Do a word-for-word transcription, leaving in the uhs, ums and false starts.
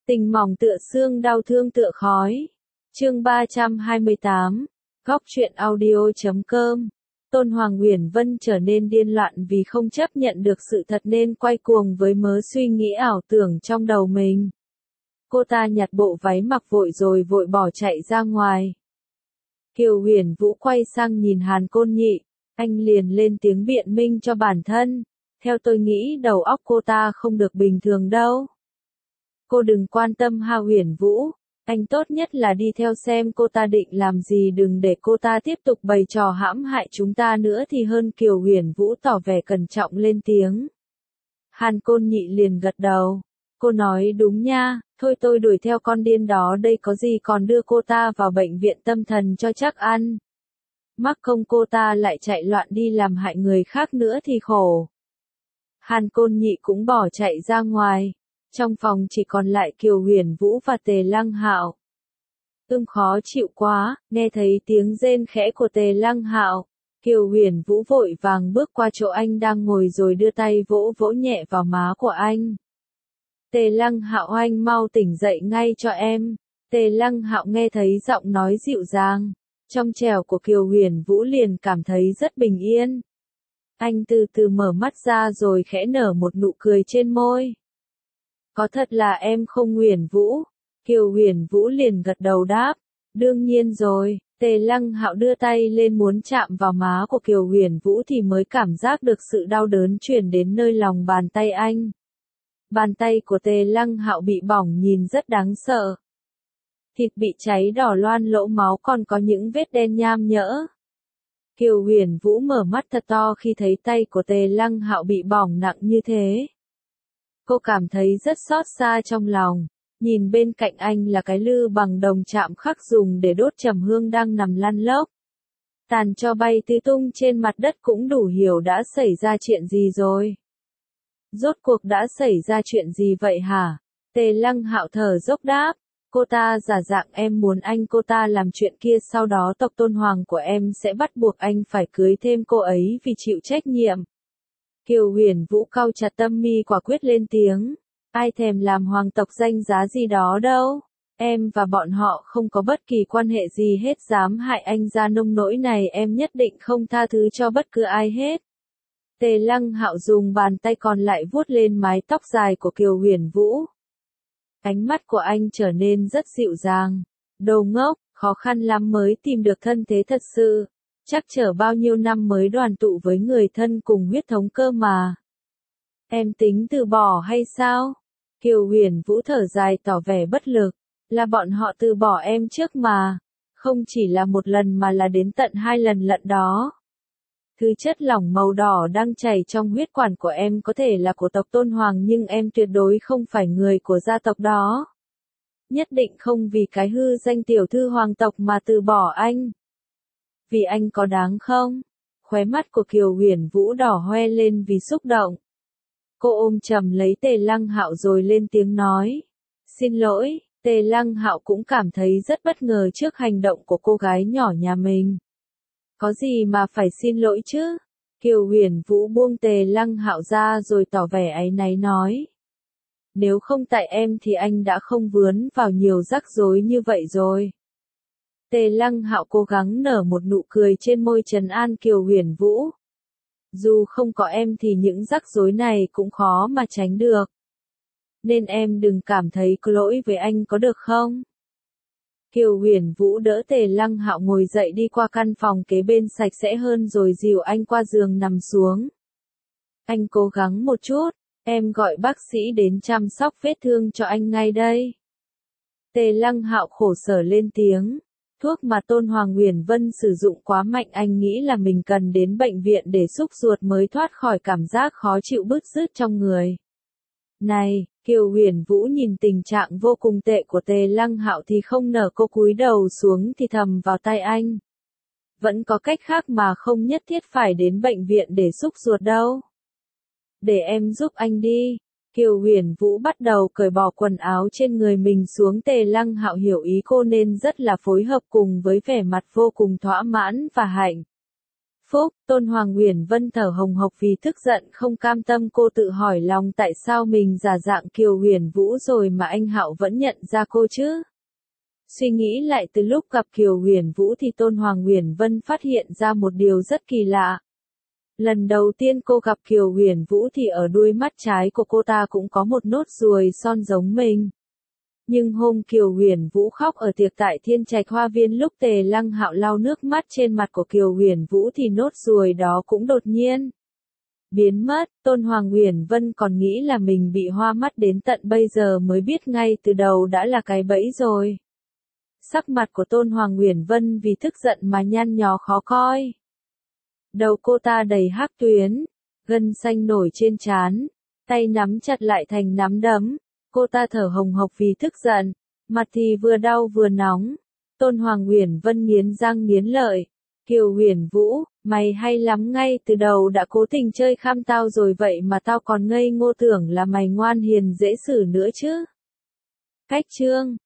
Tình mỏng tựa xương, đau thương tựa khói. Chương ba trăm hai mươi tám. Góc truyện audio chấm com. Tôn Hoàng Uyển Vân trở nên điên loạn vì không chấp nhận được sự thật nên quay cuồng với mớ suy nghĩ ảo tưởng trong đầu mình. Cô ta nhặt bộ váy mặc vội rồi vội bỏ chạy ra ngoài. Kiều Huyền Vũ quay sang nhìn Hàn Côn Nhị, anh liền lên tiếng biện minh cho bản thân. Theo tôi nghĩ đầu óc cô ta không được bình thường đâu. Cô đừng quan tâm Hà Huyền Vũ, anh tốt nhất là đi theo xem cô ta định làm gì, đừng để cô ta tiếp tục bày trò hãm hại chúng ta nữa thì hơn. Kiều Huyền Vũ tỏ vẻ cẩn trọng lên tiếng. Hàn Côn Nhị liền gật đầu. Cô nói đúng nha, thôi tôi đuổi theo con điên đó đây, có gì còn đưa cô ta vào bệnh viện tâm thần cho chắc ăn. Mắc không cô ta lại chạy loạn đi làm hại người khác nữa thì khổ. Hàn Côn Nhị cũng bỏ chạy ra ngoài. Trong phòng chỉ còn lại Kiều Huyền Vũ và Tề Lăng Hạo. Ưm khó chịu quá, nghe thấy tiếng rên khẽ của Tề Lăng Hạo. Kiều Huyền Vũ vội vàng bước qua chỗ anh đang ngồi rồi đưa tay vỗ vỗ nhẹ vào má của anh. Tề Lăng Hạo, anh mau tỉnh dậy ngay cho em. Tề Lăng Hạo nghe thấy giọng nói dịu dàng, trong trẻo của Kiều Huyền Vũ liền cảm thấy rất bình yên. Anh từ từ mở mắt ra rồi khẽ nở một nụ cười trên môi. Có thật là em không Huyền Vũ? Kiều Huyền Vũ liền gật đầu đáp. Đương nhiên rồi. Tề Lăng Hạo đưa tay lên muốn chạm vào má của Kiều Huyền Vũ thì mới cảm giác được sự đau đớn truyền đến nơi lòng bàn tay anh. Bàn tay của Tề Lăng Hạo bị bỏng nhìn rất đáng sợ. Thịt bị cháy đỏ loang lỗ máu, còn có những vết đen nham nhở. Kiều Huyền Vũ mở mắt thật to khi thấy tay của Tề Lăng Hạo bị bỏng nặng như thế. Cô cảm thấy rất xót xa trong lòng. Nhìn bên cạnh anh là cái lư bằng đồng chạm khắc dùng để đốt trầm hương đang nằm lăn lóc. Tàn tro bay tứ tung trên mặt đất, cũng đủ hiểu đã xảy ra chuyện gì rồi. Rốt cuộc đã xảy ra chuyện gì vậy hả? Tề Lăng Hạo thở dốc đáp. Cô ta giả dạng em muốn anh cô ta làm chuyện kia, sau đó tộc Tôn Hoàng của em sẽ bắt buộc anh phải cưới thêm cô ấy vì chịu trách nhiệm. Kiều Huyền Vũ cau chặt tâm mi quả quyết lên tiếng. Ai thèm làm hoàng tộc danh giá gì đó đâu. Em và bọn họ không có bất kỳ quan hệ gì hết, dám hại anh ra nông nỗi này em nhất định không tha thứ cho bất cứ ai hết. Tề Lăng Hạo dùng bàn tay còn lại vuốt lên mái tóc dài của Kiều Huyền Vũ. Ánh mắt của anh trở nên rất dịu dàng. Đồ ngốc, khó khăn lắm mới tìm được thân thế thật sự. Chắc chở bao nhiêu năm mới đoàn tụ với người thân cùng huyết thống cơ mà. Em tính từ bỏ hay sao? Kiều Huyền Vũ thở dài tỏ vẻ bất lực. Là bọn họ từ bỏ em trước mà. Không chỉ là một lần mà là đến tận hai lần lận đó. Thứ chất lỏng màu đỏ đang chảy trong huyết quản của em có thể là của tộc Tôn Hoàng, nhưng em tuyệt đối không phải người của gia tộc đó. Nhất định không vì cái hư danh tiểu thư hoàng tộc mà từ bỏ anh. Vì anh có đáng không? Khóe mắt của Kiều Huyền Vũ đỏ hoe lên vì xúc động. Cô ôm chầm lấy Tề Lăng Hạo rồi lên tiếng nói. Xin lỗi. Tề Lăng Hạo cũng cảm thấy rất bất ngờ trước hành động của cô gái nhỏ nhà mình. Có gì mà phải xin lỗi chứ? Kiều Huyền Vũ buông Tề Lăng Hạo ra rồi tỏ vẻ áy náy nói. Nếu không tại em thì anh đã không vướng vào nhiều rắc rối như vậy rồi. Tề Lăng Hạo cố gắng nở một nụ cười trên môi trấn an Kiều Huyền Vũ. Dù không có em thì những rắc rối này cũng khó mà tránh được. Nên em đừng cảm thấy có lỗi với anh có được không? Kiều Huyền Vũ đỡ Tề Lăng Hạo ngồi dậy đi qua căn phòng kế bên sạch sẽ hơn rồi dìu anh qua giường nằm xuống. Anh cố gắng một chút, em gọi bác sĩ đến chăm sóc vết thương cho anh ngay đây. Tề Lăng Hạo khổ sở lên tiếng. Thuốc mà Tôn Hoàng Uyển Vân sử dụng quá mạnh, anh nghĩ là mình cần đến bệnh viện để xúc ruột mới thoát khỏi cảm giác khó chịu bứt rứt trong người. Này, Kiều Huyền Vũ nhìn tình trạng vô cùng tệ của Tề Lăng Hạo thì không nở, cô cúi đầu xuống thì thầm vào tai anh. Vẫn có cách khác mà, không nhất thiết phải đến bệnh viện để xúc ruột đâu. Để em giúp anh đi. Kiều Huyền Vũ bắt đầu cởi bỏ quần áo trên người mình xuống. Tề Lăng Hạo hiểu ý cô nên rất là phối hợp cùng với vẻ mặt vô cùng thỏa mãn và hạnh Phúc, Tôn Hoàng Uyển Vân thở hồng hộc vì tức giận không cam tâm, cô tự hỏi lòng tại sao mình giả dạng Kiều Huyền Vũ rồi mà anh Hạo vẫn nhận ra cô chứ? Suy nghĩ lại từ lúc gặp Kiều Huyền Vũ thì Tôn Hoàng Uyển Vân phát hiện ra một điều rất kỳ lạ. Lần đầu tiên cô gặp Kiều Huyền Vũ thì ở đuôi mắt trái của cô ta cũng có một nốt ruồi son giống mình. Nhưng hôm Kiều Huyền Vũ khóc ở tiệc tại Thiên Trạch Hoa Viên, lúc Tề Lăng Hạo lau nước mắt trên mặt của Kiều Huyền Vũ thì nốt ruồi đó cũng đột nhiên biến mất. Tôn Hoàng Uyển Vân còn nghĩ là mình bị hoa mắt, đến tận bây giờ mới biết ngay từ đầu đã là cái bẫy rồi. Sắc mặt của Tôn Hoàng Uyển Vân vì tức giận mà nhăn nhó khó coi. Đầu cô ta đầy hắc tuyến, gân xanh nổi trên trán, tay nắm chặt lại thành nắm đấm. Cô ta thở hồng hộc vì tức giận, mặt thì vừa đau vừa nóng. Tôn Hoàng Uyển Vân nghiến răng nghiến lợi. Kiều Huyền Vũ, mày hay lắm, ngay từ đầu đã cố tình chơi khăm tao rồi vậy mà tao còn ngây ngô tưởng là mày ngoan hiền dễ xử nữa chứ. Cách chương